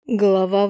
Глава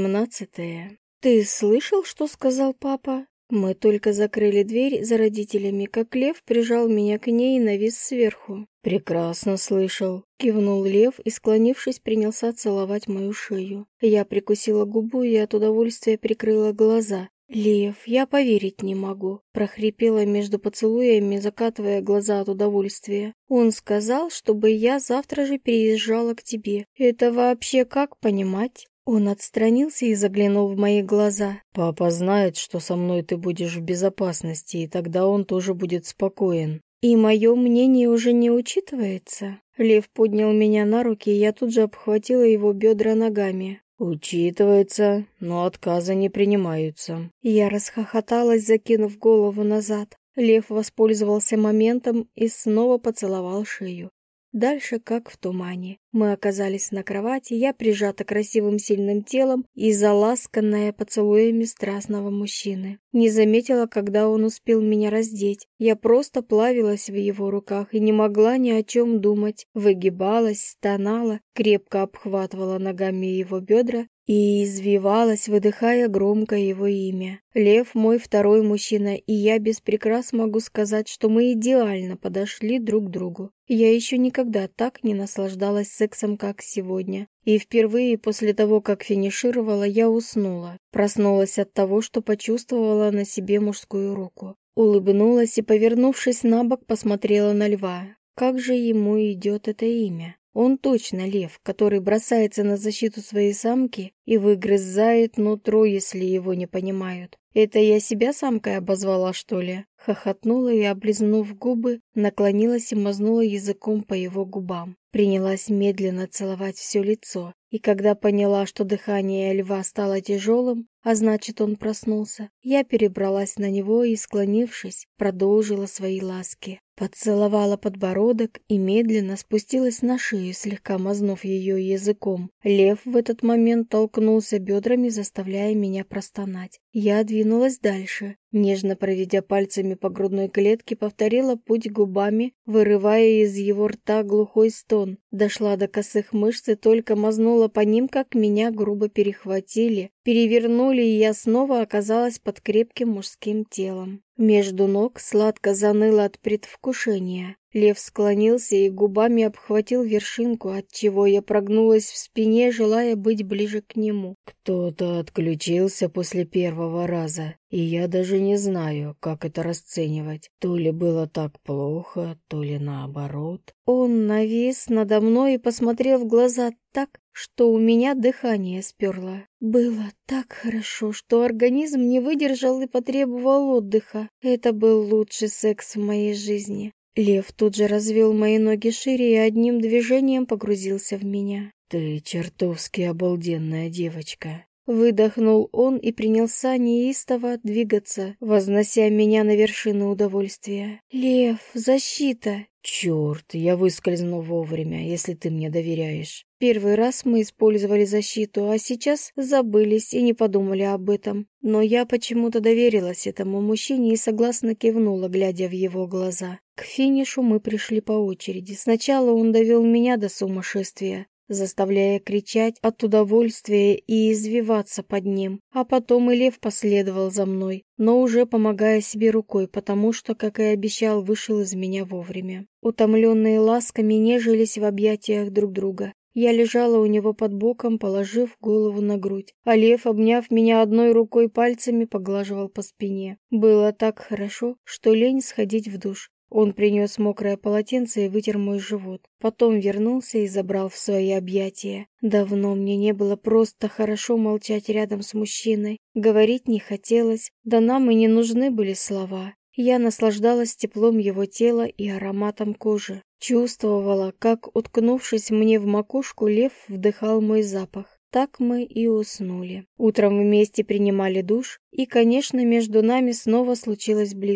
18. Ты слышал, что сказал папа? Мы только закрыли дверь за родителями, как Лев прижал меня к ней и навис сверху. Прекрасно слышал. Кивнул Лев и, склонившись, принялся целовать мою шею. Я прикусила губу и от удовольствия прикрыла глаза. «Лев, я поверить не могу», — прохрипела между поцелуями, закатывая глаза от удовольствия. «Он сказал, чтобы я завтра же переезжала к тебе. Это вообще как понимать?» Он отстранился и заглянул в мои глаза. «Папа знает, что со мной ты будешь в безопасности, и тогда он тоже будет спокоен». «И мое мнение уже не учитывается?» Лев поднял меня на руки, и я тут же обхватила его бедра ногами. «Учитывается, но отказы не принимаются». Я расхохоталась, закинув голову назад. Лев воспользовался моментом и снова поцеловал шею. Дальше как в тумане. Мы оказались на кровати, я прижата красивым сильным телом и заласканная поцелуями страстного мужчины. Не заметила, когда он успел меня раздеть. Я просто плавилась в его руках и не могла ни о чем думать. Выгибалась, стонала, крепко обхватывала ногами его бедра и извивалась, выдыхая громко его имя. Лев мой второй мужчина, и я без прикрас могу сказать, что мы идеально подошли друг к другу. Я еще никогда так не наслаждалась сексом, как сегодня. И впервые после того, как финишировала, я уснула. Проснулась от того, что почувствовала на себе мужскую руку. Улыбнулась и, повернувшись на бок, посмотрела на Льва. Как же ему идет это имя? Он точно лев, который бросается на защиту своей самки и выгрызает нутро, если его не понимают. Это я себя самкой обозвала, что ли? Хохотнула и, облизнув губы, наклонилась и мазнула языком по его губам. Принялась медленно целовать все лицо, и когда поняла, что дыхание Льва стало тяжелым, а значит, он проснулся, я перебралась на него и, склонившись, продолжила свои ласки. Поцеловала подбородок и медленно спустилась на шею, слегка мазнув ее языком. Лев в этот момент толкнулся бедрами, заставляя меня простонать. Я двинулась дальше, нежно проведя пальцами по грудной клетке, повторила путь губами, вырывая из его рта глухой стон. Дошла до косых мышц и только мазнула по ним, как меня грубо перехватили, перевернули, и я снова оказалась под крепким мужским телом. Между ног сладко заныло от предвкушения. Лев склонился и губами обхватил вершинку, отчего я прогнулась в спине, желая быть ближе к нему. Кто-то отключился после первого раза, и я даже не знаю, как это расценивать. То ли было так плохо, то ли наоборот. Он навис надо мной и посмотрел в глаза так, что у меня дыхание сперло. Было так хорошо, что организм не выдержал и потребовал отдыха. Это был лучший секс в моей жизни. Лев тут же развел мои ноги шире и одним движением погрузился в меня. «Ты чертовски обалденная девочка!» Выдохнул он и принялся неистово двигаться, вознося меня на вершину удовольствия. «Лев, защита!» «Черт, я выскользну вовремя, если ты мне доверяешь». Первый раз мы использовали защиту, а сейчас забылись и не подумали об этом. Но я почему-то доверилась этому мужчине и согласно кивнула, глядя в его глаза. К финишу мы пришли по очереди. Сначала он довел меня до сумасшествия, заставляя кричать от удовольствия и извиваться под ним. А потом и Лев последовал за мной, но уже помогая себе рукой, потому что, как и обещал, вышел из меня вовремя. Утомленные ласками нежились в объятиях друг друга. Я лежала у него под боком, положив голову на грудь, а Лев, обняв меня одной рукой, пальцами поглаживал по спине. Было так хорошо, что лень сходить в душ. Он принес мокрое полотенце и вытер мой живот. Потом вернулся и забрал в свои объятия. Давно мне не было просто хорошо молчать рядом с мужчиной. Говорить не хотелось, да нам и не нужны были слова. Я наслаждалась теплом его тела и ароматом кожи. Чувствовала, как, уткнувшись мне в макушку, Лев вдыхал мой запах. Так мы и уснули. Утром вместе принимали душ, и, конечно, между нами снова случилась близость.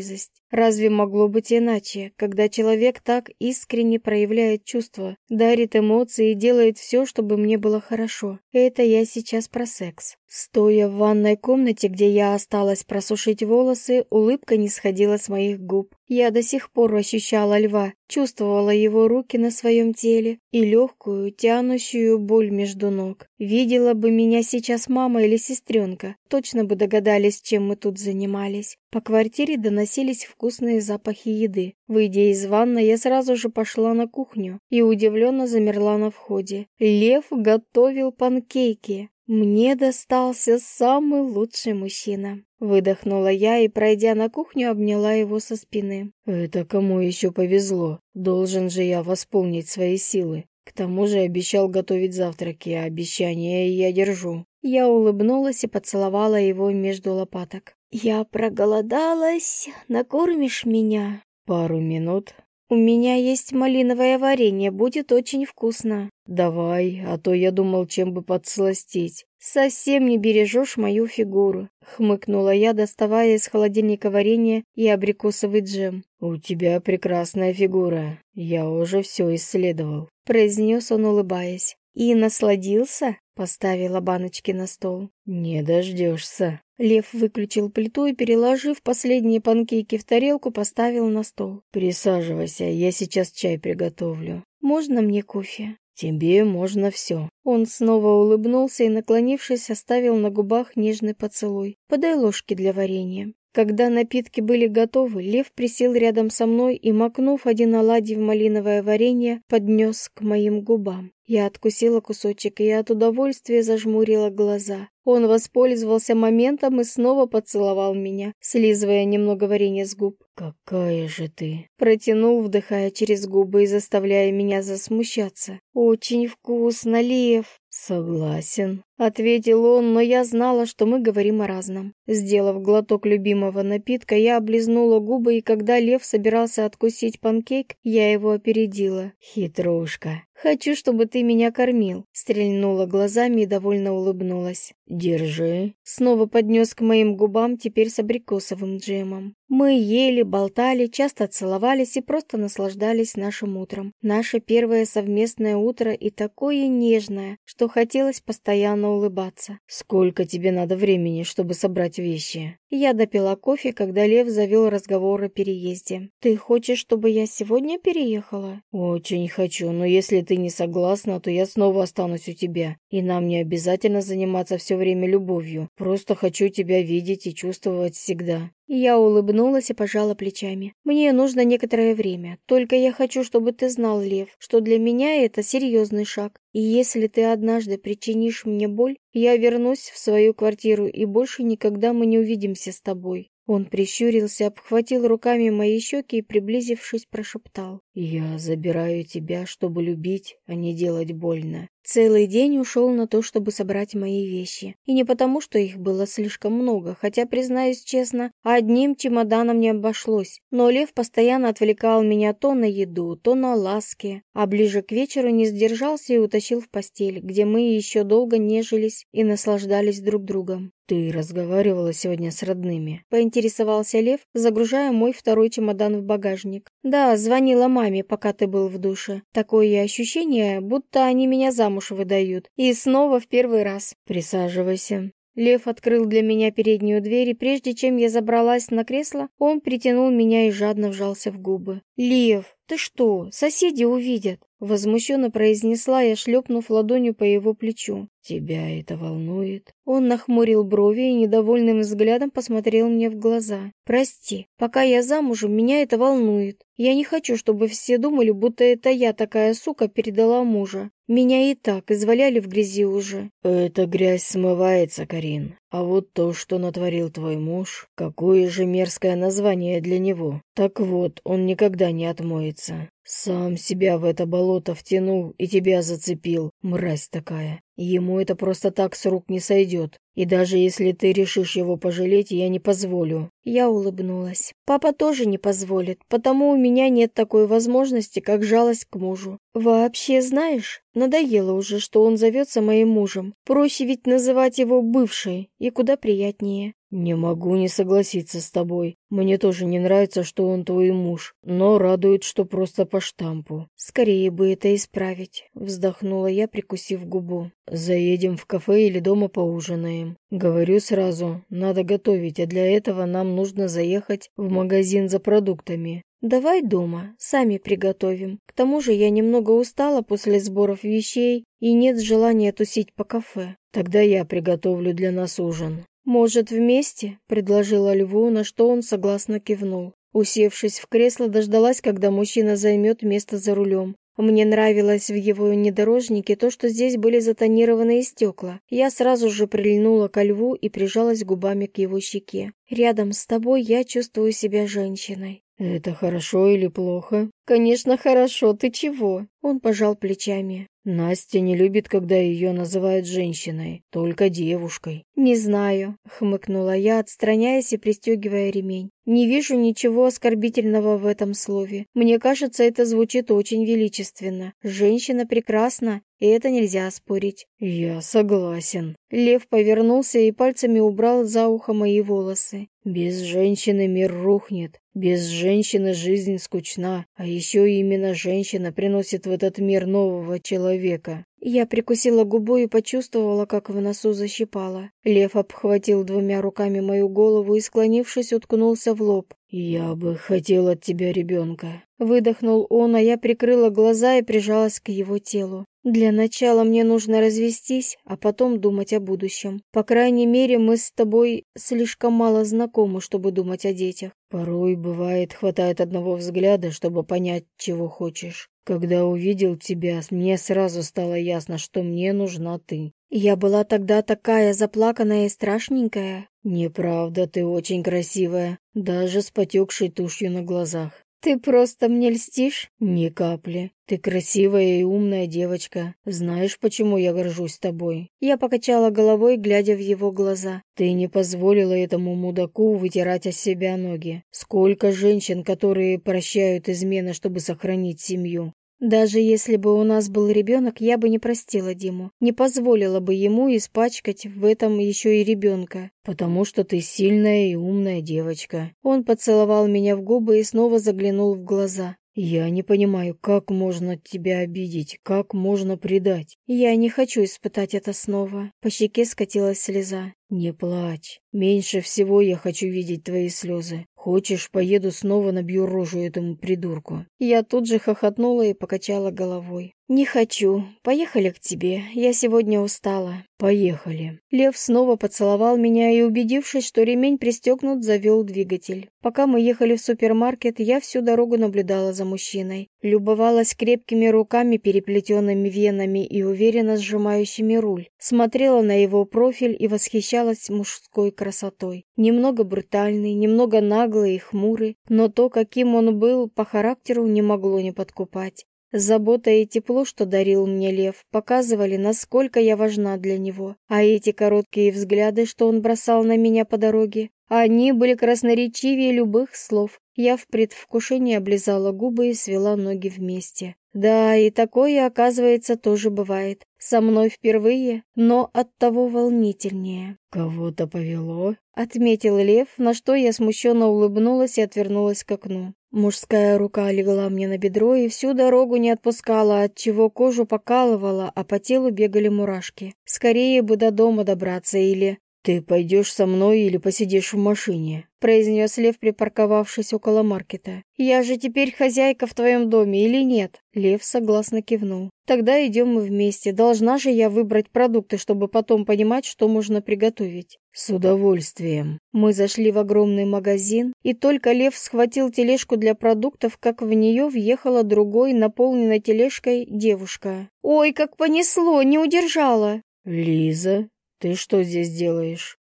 Разве могло быть иначе, когда человек так искренне проявляет чувства, дарит эмоции и делает все, чтобы мне было хорошо? Это я сейчас про секс. Стоя в ванной комнате, где я осталась просушить волосы, улыбка не сходила с моих губ. Я до сих пор ощущала льва, чувствовала его руки на своем теле и легкую, тянущую боль между ног. Видела бы меня сейчас мама или сестренка, точно бы догадались, чем мы тут занимались. По квартире доносились вкусные запахи еды. Выйдя из ванной, я сразу же пошла на кухню и удивленно замерла на входе. Лев готовил панкейки. Мне достался самый лучший мужчина. Выдохнула я и, пройдя на кухню, обняла его со спины. Это кому еще повезло? Должен же я восполнить свои силы. К тому же обещал готовить завтраки, а обещание я держу. Я улыбнулась и поцеловала его между лопаток. «Я проголодалась. Накормишь меня?» «Пару минут». «У меня есть малиновое варенье, будет очень вкусно». «Давай, а то я думал, чем бы подсластить». «Совсем не бережешь мою фигуру», — хмыкнула я, доставая из холодильника варенье и абрикосовый джем. «У тебя прекрасная фигура, я уже все исследовал», — произнес он, улыбаясь. «И насладился?» — поставила баночки на стол. «Не дождешься». Лев выключил плиту и, переложив последние панкейки в тарелку, поставил на стол. «Присаживайся, я сейчас чай приготовлю». «Можно мне кофе?» «Тебе можно все». Он снова улыбнулся и, наклонившись, оставил на губах нежный поцелуй. «Подай ложки для варенья». Когда напитки были готовы, Лев присел рядом со мной и, макнув один оладий в малиновое варенье, поднес к моим губам. Я откусила кусочек и от удовольствия зажмурила глаза. Он воспользовался моментом и снова поцеловал меня, слизывая немного варенья с губ. «Какая же ты!» Протянул, вдыхая через губы и заставляя меня засмущаться. «Очень вкусно, Лев!» «Согласен», — ответил он, но я знала, что мы говорим о разном. Сделав глоток любимого напитка, я облизнула губы, и когда Лев собирался откусить панкейк, я его опередила. «Хитрушка». «Хочу, чтобы ты меня кормил», — стрельнула глазами и довольно улыбнулась. «Держи». Снова поднес к моим губам, теперь с абрикосовым джемом. Мы ели, болтали, часто целовались и просто наслаждались нашим утром. Наше первое совместное утро и такое нежное, что хотелось постоянно улыбаться. «Сколько тебе надо времени, чтобы собрать вещи?» Я допила кофе, когда Лев завел разговор о переезде. «Ты хочешь, чтобы я сегодня переехала?» «Очень хочу, но если ты не согласна, то я снова останусь у тебя. И нам не обязательно заниматься все время любовью. Просто хочу тебя видеть и чувствовать всегда». Я улыбнулась и пожала плечами. «Мне нужно некоторое время. Только я хочу, чтобы ты знал, Лев, что для меня это серьезный шаг. И если ты однажды причинишь мне боль, я вернусь в свою квартиру, и больше никогда мы не увидимся с тобой». Он прищурился, обхватил руками мои щеки и, приблизившись, прошептал: «Я забираю тебя, чтобы любить, а не делать больно». Целый день ушел на то, чтобы собрать мои вещи. И не потому, что их было слишком много, хотя, признаюсь честно, одним чемоданом не обошлось. Но Лев постоянно отвлекал меня то на еду, то на ласки, а ближе к вечеру не сдержался и утащил в постель, где мы еще долго нежились и наслаждались друг другом. «Ты разговаривала сегодня с родными?» — поинтересовался Лев, загружая мой второй чемодан в багажник. «Да, звонила маме, пока ты был в душе. Такое ощущение, будто они меня замуж выдают. И снова в первый раз». «Присаживайся». Лев открыл для меня переднюю дверь, и прежде чем я забралась на кресло, он притянул меня и жадно вжался в губы. «Лев, ты что, соседи увидят?» — возмущенно произнесла я, шлепнув ладонью по его плечу. «Тебя это волнует?» Он нахмурил брови и недовольным взглядом посмотрел мне в глаза. «Прости, пока я замужем, меня это волнует. Я не хочу, чтобы все думали, будто это я, такая сука, передала мужа. Меня и так изваляли в грязи уже». «Эта грязь смывается, Карин. А вот то, что натворил твой муж, какое же мерзкое название для него. Так вот, он никогда не отмоется. Сам себя в это болото втянул и тебя зацепил, мразь такая. Ему это просто так с рук не сойдет. И даже если ты решишь его пожалеть, я не позволю». Я улыбнулась. Папа тоже не позволит, потому у меня нет такой возможности, как жалость к мужу. Вообще, знаешь, надоело уже, что он зовется моим мужем. Проще ведь называть его бывшей, и куда приятнее. «Не могу не согласиться с тобой. Мне тоже не нравится, что он твой муж, но радует, что просто по штампу». «Скорее бы это исправить», — вздохнула я, прикусив губу. «Заедем в кафе или дома поужинаем. Говорю сразу, надо готовить, а для этого нам нужно заехать в магазин за продуктами». «Давай дома, сами приготовим. К тому же я немного устала после сборов вещей и нет желания тусить по кафе». «Тогда я приготовлю для нас ужин». «Может, вместе?» — предложила Льву, на что он согласно кивнул. Усевшись в кресло, дождалась, когда мужчина займет место за рулем. Мне нравилось в его внедорожнике то, что здесь были затонированные стекла. Я сразу же прильнула ко Льву и прижалась губами к его щеке. «Рядом с тобой я чувствую себя женщиной». «Это хорошо или плохо?» «Конечно, хорошо. Ты чего?» Он пожал плечами. «Настя не любит, когда ее называют женщиной, только девушкой». «Не знаю», — хмыкнула я, отстраняясь и пристегивая ремень. «Не вижу ничего оскорбительного в этом слове. Мне кажется, это звучит очень величественно. Женщина прекрасна, и это нельзя оспорить». «Я согласен». Лев повернулся и пальцами убрал за ухо мои волосы. «Без женщины мир рухнет. Без женщины жизнь скучна, а еще именно женщина приносит в этот мир нового человека». Я прикусила губу и почувствовала, как в носу защипало. Лев обхватил двумя руками мою голову и, склонившись, уткнулся в лоб. «Я бы хотел от тебя ребенка». Выдохнул он, а я прикрыла глаза и прижалась к его телу. «Для начала мне нужно развестись, а потом думать о будущем. По крайней мере, мы с тобой слишком мало знакомы, чтобы думать о детях». «Порой, бывает, хватает одного взгляда, чтобы понять, чего хочешь. Когда увидел тебя, мне сразу стало ясно, что мне нужна ты». «Я была тогда такая заплаканная и страшненькая». «Неправда, ты очень красивая, даже с потекшей тушью на глазах». «Ты просто мне льстишь?» «Ни капли. Ты красивая и умная девочка. Знаешь, почему я горжусь тобой?» Я покачала головой, глядя в его глаза. «Ты не позволила этому мудаку вытирать о себя ноги. Сколько женщин, которые прощают измены, чтобы сохранить семью?» «Даже если бы у нас был ребенок, я бы не простила Диму. Не позволила бы ему испачкать в этом еще и ребенка». «Потому что ты сильная и умная девочка». Он поцеловал меня в губы и снова заглянул в глаза. «Я не понимаю, как можно тебя обидеть, как можно предать?» «Я не хочу испытать это снова». По щеке скатилась слеза. «Не плачь. Меньше всего я хочу видеть твои слезы. Хочешь, поеду снова набью рожу этому придурку?» Я тут же хохотнула и покачала головой. «Не хочу. Поехали к тебе. Я сегодня устала». «Поехали». Лев снова поцеловал меня и, убедившись, что ремень пристегнут, завел двигатель. Пока мы ехали в супермаркет, я всю дорогу наблюдала за мужчиной. Любовалась крепкими руками, переплетенными венами и уверенно сжимающими руль. Смотрела на его профиль и восхищалась мужской красотой. Немного брутальный, немного наглый и хмурый, но то, каким он был, по характеру не могло не подкупать. Забота и тепло, что дарил мне Лев, показывали, насколько я важна для него. А эти короткие взгляды, что он бросал на меня по дороге, они были красноречивее любых слов. Я в предвкушении облизала губы и свела ноги вместе. Да, и такое, оказывается, тоже бывает. Со мной впервые, но оттого волнительнее. «Кого-то повело?» — отметил Лев, на что я смущенно улыбнулась и отвернулась к окну. Мужская рука легла мне на бедро и всю дорогу не отпускала, отчего кожу покалывала, а по телу бегали мурашки. Скорее бы до дома добраться или... «Ты пойдешь со мной или посидишь в машине?» — произнес Лев, припарковавшись около маркета. «Я же теперь хозяйка в твоем доме или нет?» Лев согласно кивнул. «Тогда идем мы вместе. Должна же я выбрать продукты, чтобы потом понимать, что можно приготовить». «С удовольствием». Мы зашли в огромный магазин, и только Лев схватил тележку для продуктов, как в нее въехала другой, наполненной тележкой, девушка. «Ой, как понесло, не удержала!» «Лиза, ты что здесь делаешь?»